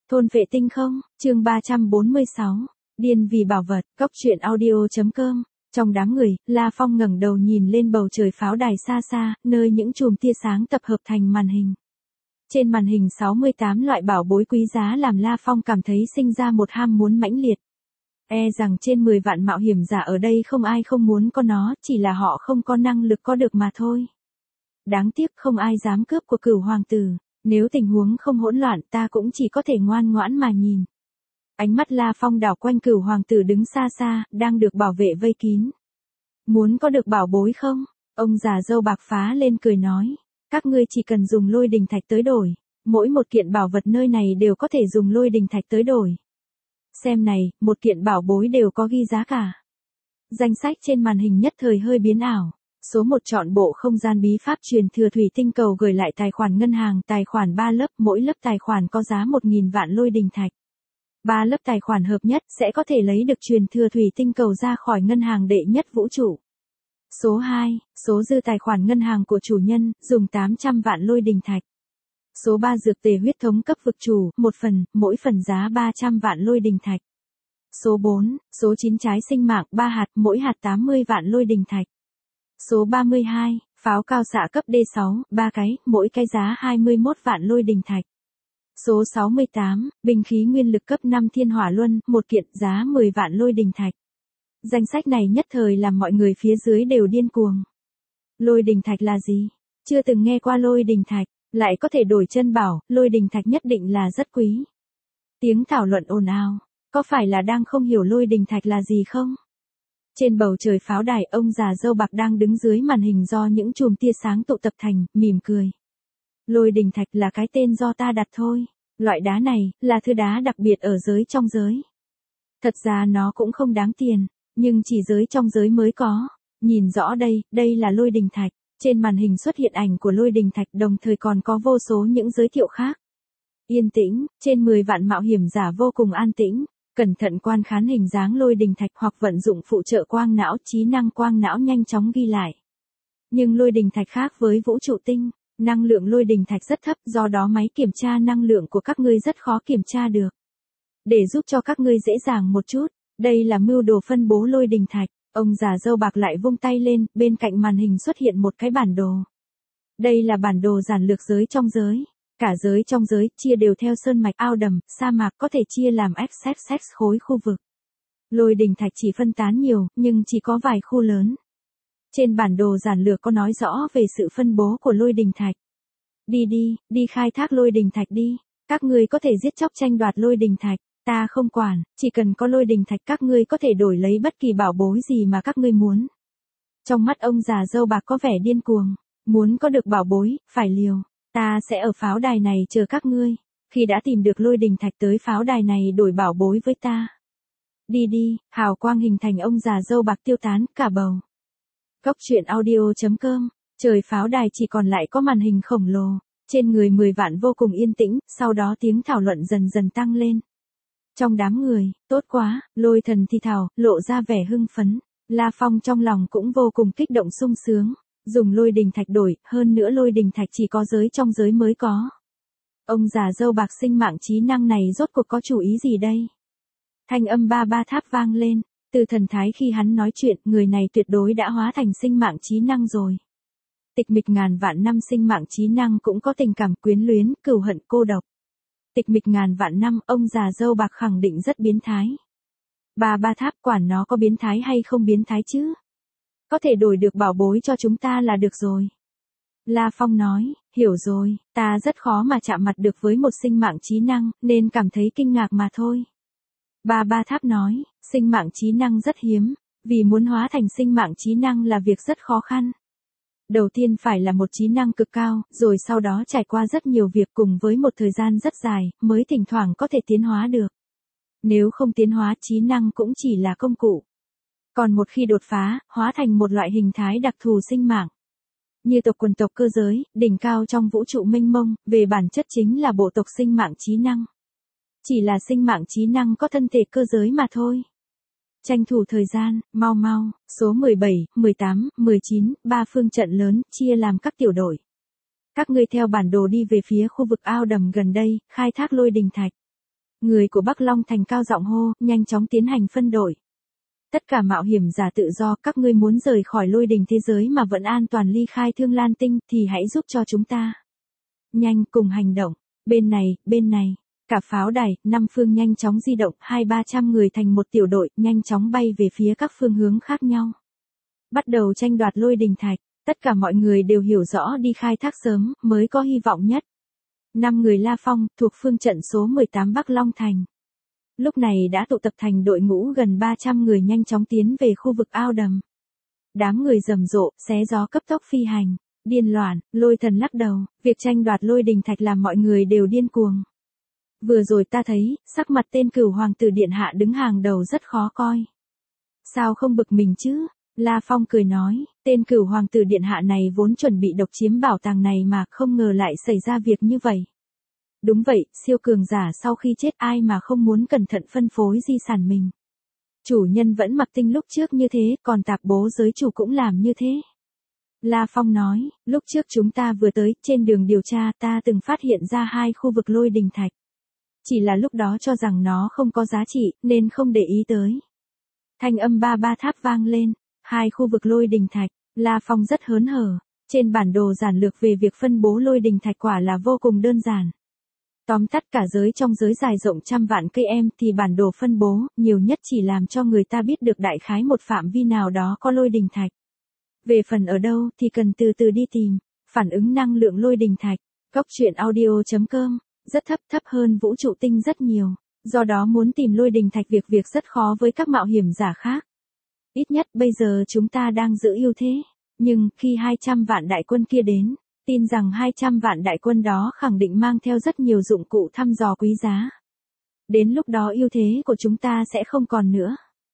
Thôn vệ tinh không, chương 346, điên vì bảo vật, góc truyện audio.com. Trong đám người, La Phong ngẩng đầu nhìn lên bầu trời pháo đài xa xa, nơi những chùm tia sáng tập hợp thành màn hình. Trên màn hình 68 loại bảo bối quý giá làm La Phong cảm thấy sinh ra một ham muốn mãnh liệt. E rằng trên 10 vạn mạo hiểm giả ở đây không ai không muốn có nó, chỉ là họ không có năng lực có được mà thôi. Đáng tiếc không ai dám cướp của Cửu hoàng tử. Nếu tình huống không hỗn loạn ta cũng chỉ có thể ngoan ngoãn mà nhìn. Ánh mắt La Phong đảo quanh Cửu hoàng tử đứng xa xa, đang được bảo vệ vây kín. Muốn có được bảo bối không? Ông già râu bạc phá lên cười nói. Các ngươi chỉ cần dùng lôi đình thạch tới đổi. Mỗi một kiện bảo vật nơi này đều có thể dùng lôi đình thạch tới đổi. Xem này, một kiện bảo bối đều có ghi giá cả. Danh sách trên màn hình nhất thời hơi biến ảo. Số 1 chọn bộ không gian bí pháp truyền thừa thủy tinh cầu gửi lại tài khoản ngân hàng, tài khoản 3 lớp, mỗi lớp tài khoản có giá 1.000 vạn lôi đình thạch. 3 lớp tài khoản hợp nhất sẽ có thể lấy được truyền thừa thủy tinh cầu ra khỏi ngân hàng đệ nhất vũ trụ. Số 2, số dư tài khoản ngân hàng của chủ nhân, dùng 800 vạn lôi đình thạch. Số 3 dược tề huyết thống cấp vực chủ, một phần, mỗi phần giá 300 vạn lôi đình thạch. Số 4, số 9 trái sinh mạng, 3 hạt, mỗi hạt 80 vạn lôi đình thạch. Số 32, pháo cao xạ cấp D6, 3 cái, mỗi cái giá 21 vạn lôi đình thạch. Số 68, binh khí nguyên lực cấp 5 thiên hỏa luân, một kiện, giá 10 vạn lôi đình thạch. Danh sách này nhất thời làm mọi người phía dưới đều điên cuồng. Lôi đình thạch là gì? Chưa từng nghe qua lôi đình thạch, lại có thể đổi chân bảo, lôi đình thạch nhất định là rất quý. Tiếng thảo luận ồn ào, có phải là đang không hiểu lôi đình thạch là gì không? Trên bầu trời pháo đài, ông già râu bạc đang đứng dưới màn hình do những chùm tia sáng tụ tập thành, mỉm cười. Lôi đình thạch là cái tên do ta đặt thôi. Loại đá này, là thứ đá đặc biệt ở giới trong giới. Thật ra nó cũng không đáng tiền, nhưng chỉ giới trong giới mới có. Nhìn rõ đây, đây là lôi đình thạch. Trên màn hình xuất hiện ảnh của lôi đình thạch, đồng thời còn có vô số những giới thiệu khác. Yên tĩnh, trên 10 vạn mạo hiểm giả vô cùng an tĩnh. Cẩn thận quan khán hình dáng lôi đình thạch hoặc vận dụng phụ trợ quang não, trí năng quang não nhanh chóng ghi lại. Nhưng lôi đình thạch khác với vũ trụ tinh, năng lượng lôi đình thạch rất thấp, do đó máy kiểm tra năng lượng của các ngươi rất khó kiểm tra được. Để giúp cho các ngươi dễ dàng một chút, đây là mưu đồ phân bố lôi đình thạch. Ông già râu bạc lại vung tay lên, bên cạnh màn hình xuất hiện một cái bản đồ. Đây là bản đồ giản lược giới trong giới. Cả giới trong giới, chia đều theo sơn mạch, ao đầm, sa mạc, có thể chia làm XXX khối khu vực. Lôi đình thạch chỉ phân tán nhiều, nhưng chỉ có vài khu lớn. Trên bản đồ giản lược có nói rõ về sự phân bố của lôi đình thạch. Đi khai thác lôi đình thạch đi. Các ngươi có thể giết chóc tranh đoạt lôi đình thạch. Ta không quản, chỉ cần có lôi đình thạch các ngươi có thể đổi lấy bất kỳ bảo bối gì mà các ngươi muốn. Trong mắt ông già râu bạc có vẻ điên cuồng. Muốn có được bảo bối, phải liều. Ta sẽ ở pháo đài này chờ các ngươi. Khi đã tìm được lôi đình thạch tới pháo đài này đổi bảo bối với ta. Đi, hào quang hình thành ông già râu bạc tiêu tán cả bầu. Góc truyện audio.com. Trời pháo đài chỉ còn lại có màn hình khổng lồ. Trên người 10 vạn vô cùng yên tĩnh, sau đó tiếng thảo luận dần dần tăng lên. Trong đám người, tốt quá, lôi thần thì thào, lộ ra vẻ hưng phấn. La Phong trong lòng cũng vô cùng kích động sung sướng. Dùng lôi đình thạch đổi, hơn nữa lôi đình thạch chỉ có giới trong giới mới có. Ông già râu bạc sinh mạng trí năng này rốt cuộc có chủ ý gì đây? Thanh âm ba tháp vang lên, từ thần thái khi hắn nói chuyện, người này tuyệt đối đã hóa thành sinh mạng trí năng rồi. Tịch mịch ngàn vạn năm sinh mạng trí năng cũng có tình cảm quyến luyến, cừu hận cô độc. Tịch mịch ngàn vạn năm, ông già râu bạc khẳng định rất biến thái. Ba tháp quản nó có biến thái hay không biến thái chứ? Có thể đổi được bảo bối cho chúng ta là được rồi. La Phong nói, hiểu rồi, ta rất khó mà chạm mặt được với một sinh mạng trí năng, nên cảm thấy kinh ngạc mà thôi. Ba tháp nói, sinh mạng trí năng rất hiếm, vì muốn hóa thành sinh mạng trí năng là việc rất khó khăn. Đầu tiên phải là một trí năng cực cao, rồi sau đó trải qua rất nhiều việc cùng với một thời gian rất dài, mới thỉnh thoảng có thể tiến hóa được. Nếu không tiến hóa, trí năng cũng chỉ là công cụ. Còn một khi đột phá, hóa thành một loại hình thái đặc thù sinh mạng. Như tộc quần tộc cơ giới, đỉnh cao trong vũ trụ mênh mông, về bản chất chính là bộ tộc sinh mạng trí năng. Chỉ là sinh mạng trí năng có thân thể cơ giới mà thôi. Tranh thủ thời gian, mau, số 17, 18, 19, 3 phương trận lớn, chia làm các tiểu đội. Các ngươi theo bản đồ đi về phía khu vực ao đầm gần đây, khai thác lôi đình thạch. Người của Bắc Long Thành cao giọng hô, nhanh chóng tiến hành phân đội. Tất cả mạo hiểm giả tự do, các ngươi muốn rời khỏi lôi đình thế giới mà vẫn an toàn ly khai Thương Lan Tinh thì hãy giúp cho chúng ta. Nhanh, cùng hành động. Bên này. Cả pháo đài, 5 phương nhanh chóng di động, 200-300 người thành một tiểu đội, nhanh chóng bay về phía các phương hướng khác nhau. Bắt đầu tranh đoạt lôi đình thạch, tất cả mọi người đều hiểu rõ đi khai thác sớm, mới có hy vọng nhất. 5 người La Phong, thuộc phương trận số 18 Bắc Long Thành. Lúc này đã tụ tập thành đội ngũ gần 300 người nhanh chóng tiến về khu vực ao đầm. Đám người rầm rộ, xé gió cấp tốc phi hành, điên loạn, Lôi Thần lắc đầu, việc tranh đoạt lôi đình thạch làm mọi người đều điên cuồng. Vừa rồi ta thấy, sắc mặt tên Cửu Hoàng tử điện hạ đứng hàng đầu rất khó coi. Sao không bực mình chứ? La Phong cười nói, tên Cửu Hoàng tử điện hạ này vốn chuẩn bị độc chiếm bảo tàng này mà không ngờ lại xảy ra việc như vậy. Đúng vậy, siêu cường giả sau khi chết ai mà không muốn cẩn thận phân phối di sản mình. Chủ nhân vẫn mặc tinh lúc trước như thế, còn tạp bố giới chủ cũng làm như thế. La Phong nói, lúc trước chúng ta vừa tới, trên đường điều tra ta từng phát hiện ra 2 khu vực lôi đình thạch. Chỉ là lúc đó cho rằng nó không có giá trị, nên không để ý tới. Thanh âm ba tháp vang lên, 2 khu vực lôi đình thạch, La Phong rất hớn hở. Trên bản đồ giản lược về việc phân bố lôi đình thạch quả là vô cùng đơn giản. Tóm tắt cả giới trong giới dài rộng trăm vạn cây thì bản đồ phân bố, nhiều nhất chỉ làm cho người ta biết được đại khái một phạm vi nào đó có lôi đình thạch. Về phần ở đâu thì cần từ từ đi tìm, phản ứng năng lượng lôi đình thạch, goctruyện.audio.com, rất thấp hơn vũ trụ tinh rất nhiều, do đó muốn tìm lôi đình thạch việc rất khó với các mạo hiểm giả khác. Ít nhất bây giờ chúng ta đang giữ ưu thế, nhưng khi 200 vạn đại quân kia đến, tin rằng 200 vạn đại quân đó khẳng định mang theo rất nhiều dụng cụ thăm dò quý giá. Đến lúc đó ưu thế của chúng ta sẽ không còn nữa.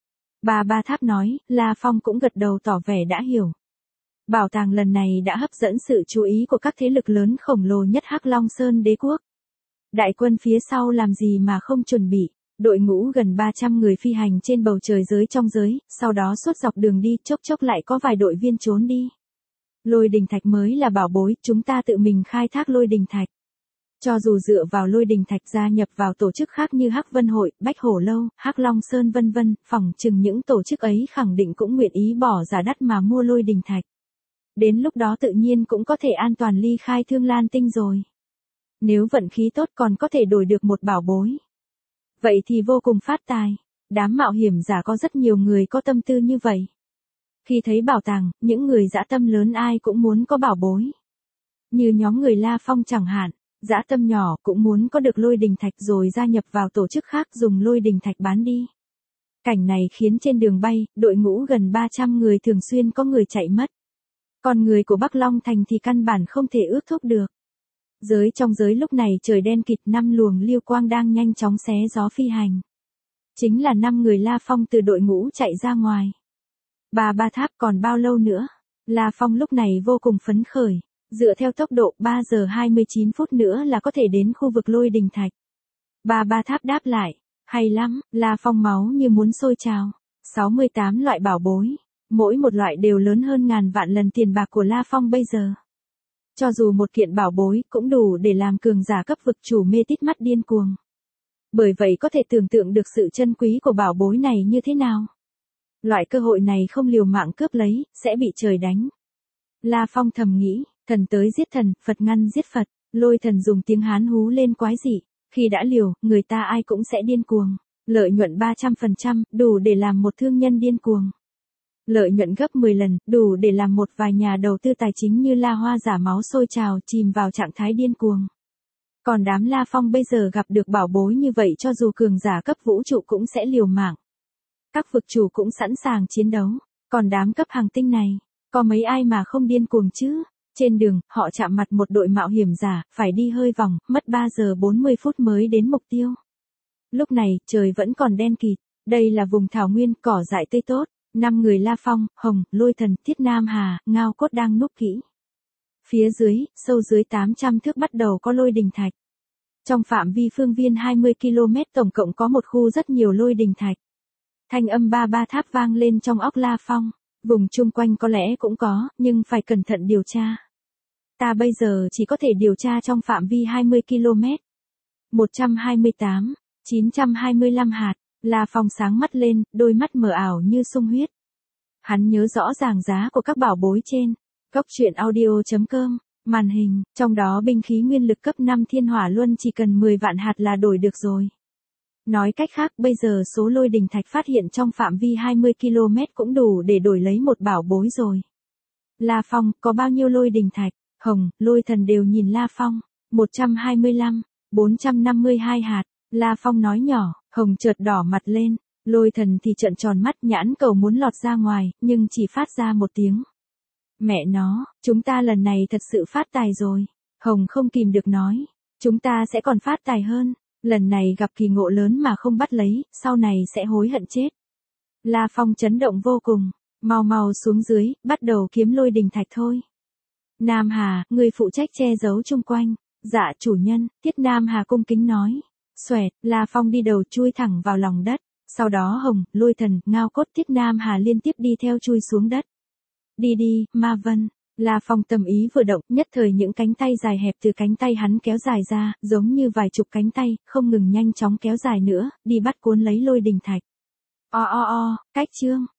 Ba tháp nói, La Phong cũng gật đầu tỏ vẻ đã hiểu. Bảo tàng lần này đã hấp dẫn sự chú ý của các thế lực lớn khổng lồ nhất Hắc Long Sơn đế quốc. Đại quân phía sau làm gì mà không chuẩn bị, đội ngũ gần 300 người phi hành trên bầu trời giới trong giới, sau đó suốt dọc đường đi chốc lại có vài đội viên trốn đi. Lôi đình thạch mới là bảo bối, chúng ta tự mình khai thác lôi đình thạch. Cho dù dựa vào lôi đình thạch gia nhập vào tổ chức khác như Hắc Vân Hội, Bách Hổ Lâu, Hắc Long Sơn vân vân, phỏng chừng những tổ chức ấy khẳng định cũng nguyện ý bỏ giá đắt mà mua lôi đình thạch. Đến lúc đó tự nhiên cũng có thể an toàn ly khai Thương Lan Tinh rồi. Nếu vận khí tốt còn có thể đổi được một bảo bối. Vậy thì vô cùng phát tài. Đám mạo hiểm giả có rất nhiều người có tâm tư như vậy. Khi thấy bảo tàng, những người dã tâm lớn ai cũng muốn có bảo bối. Như nhóm người La Phong chẳng hạn, dã tâm nhỏ cũng muốn có được lôi đình thạch rồi gia nhập vào tổ chức khác dùng lôi đình thạch bán đi. Cảnh này khiến trên đường bay, đội ngũ gần 300 người thường xuyên có người chạy mất. Còn người của Bắc Long Thành thì căn bản không thể ước thúc được. Trong giới lúc này trời đen kịt, 5 luồng lưu quang đang nhanh chóng xé gió phi hành. Chính là 5 người La Phong từ đội ngũ chạy ra ngoài. Ba tháp còn bao lâu nữa? La Phong lúc này vô cùng phấn khởi. Dựa theo tốc độ 3 giờ 29 phút nữa là có thể đến khu vực lôi đình thạch. Ba tháp đáp lại. Hay lắm, La Phong máu như muốn sôi trào. 68 loại bảo bối. Mỗi một loại đều lớn hơn ngàn vạn lần tiền bạc của La Phong bây giờ. Cho dù một kiện bảo bối cũng đủ để làm cường giả cấp vực chủ mê tít mắt điên cuồng. Bởi vậy có thể tưởng tượng được sự chân quý của bảo bối này như thế nào. Loại cơ hội này không liều mạng cướp lấy, sẽ bị trời đánh. La Phong thầm nghĩ, thần tới giết thần, Phật ngăn giết Phật, Lôi Thần dùng tiếng Hán hú lên quái dị. Khi đã liều, người ta ai cũng sẽ điên cuồng. Lợi nhuận 300%, đủ để làm một thương nhân điên cuồng. Lợi nhuận gấp 10 lần, đủ để làm một vài nhà đầu tư tài chính như La Hoa giả máu sôi trào chìm vào trạng thái điên cuồng. Còn đám La Phong bây giờ gặp được bảo bối như vậy cho dù cường giả cấp vũ trụ cũng sẽ liều mạng. Các vực chủ cũng sẵn sàng chiến đấu. Còn đám cấp hàng tinh này, có mấy ai mà không điên cuồng chứ? Trên đường, họ chạm mặt một đội mạo hiểm giả, phải đi hơi vòng, mất 3 giờ 40 phút mới đến mục tiêu. Lúc này, trời vẫn còn đen kịt. Đây là vùng thảo nguyên, cỏ dại tươi tốt. 5 người La Phong, Hồng, Lôi Thần, Thiết Nam Hà, Ngao Cốt đang núp kỹ. Phía dưới, sâu dưới 800 thước bắt đầu có lôi đình thạch. Trong phạm vi phương viên 20 km tổng cộng có một khu rất nhiều lôi đình thạch. Thanh âm ba tháp vang lên trong óc La Phong. Vùng chung quanh có lẽ cũng có, nhưng phải cẩn thận điều tra. Ta bây giờ chỉ có thể điều tra trong phạm vi 20 km. 128. 925 hạt, La Phong sáng mắt lên, đôi mắt mờ ảo như sung huyết. Hắn nhớ rõ ràng giá của các bảo bối trên. Cốc truyện audio.com, màn hình, trong đó binh khí nguyên lực cấp 5 thiên hỏa luân chỉ cần 10 vạn hạt là đổi được rồi. Nói cách khác, bây giờ số lôi đình thạch phát hiện trong phạm vi 20 km cũng đủ để đổi lấy một bảo bối rồi. La Phong, có bao nhiêu lôi đình thạch? Hồng, Lôi Thần đều nhìn La Phong. 125, 452 hạt. La Phong nói nhỏ, Hồng chợt đỏ mặt lên. Lôi Thần thì trợn tròn mắt, nhãn cầu muốn lọt ra ngoài, nhưng chỉ phát ra một tiếng. Mẹ nó, chúng ta lần này thật sự phát tài rồi. Hồng không kìm được nói. Chúng ta sẽ còn phát tài hơn. Lần này gặp kỳ ngộ lớn mà không bắt lấy, sau này sẽ hối hận chết. La Phong chấn động vô cùng. Mau mau xuống dưới, bắt đầu kiếm lôi đình thạch thôi. Nam Hà, người phụ trách che giấu chung quanh. Dạ chủ nhân, Tiết Nam Hà cung kính nói. Xoẹt, La Phong đi đầu chui thẳng vào lòng đất. Sau đó Hồng, Lôi Thần, Ngao Cốt, Tiết Nam Hà liên tiếp đi theo chui xuống đất. Đi đi, Ma Vân. La Phong tâm ý vừa động, nhất thời những cánh tay dài hẹp từ cánh tay hắn kéo dài ra, giống như vài chục cánh tay, không ngừng nhanh chóng kéo dài nữa, đi bắt cuốn lấy lôi đình thạch. Cách chương.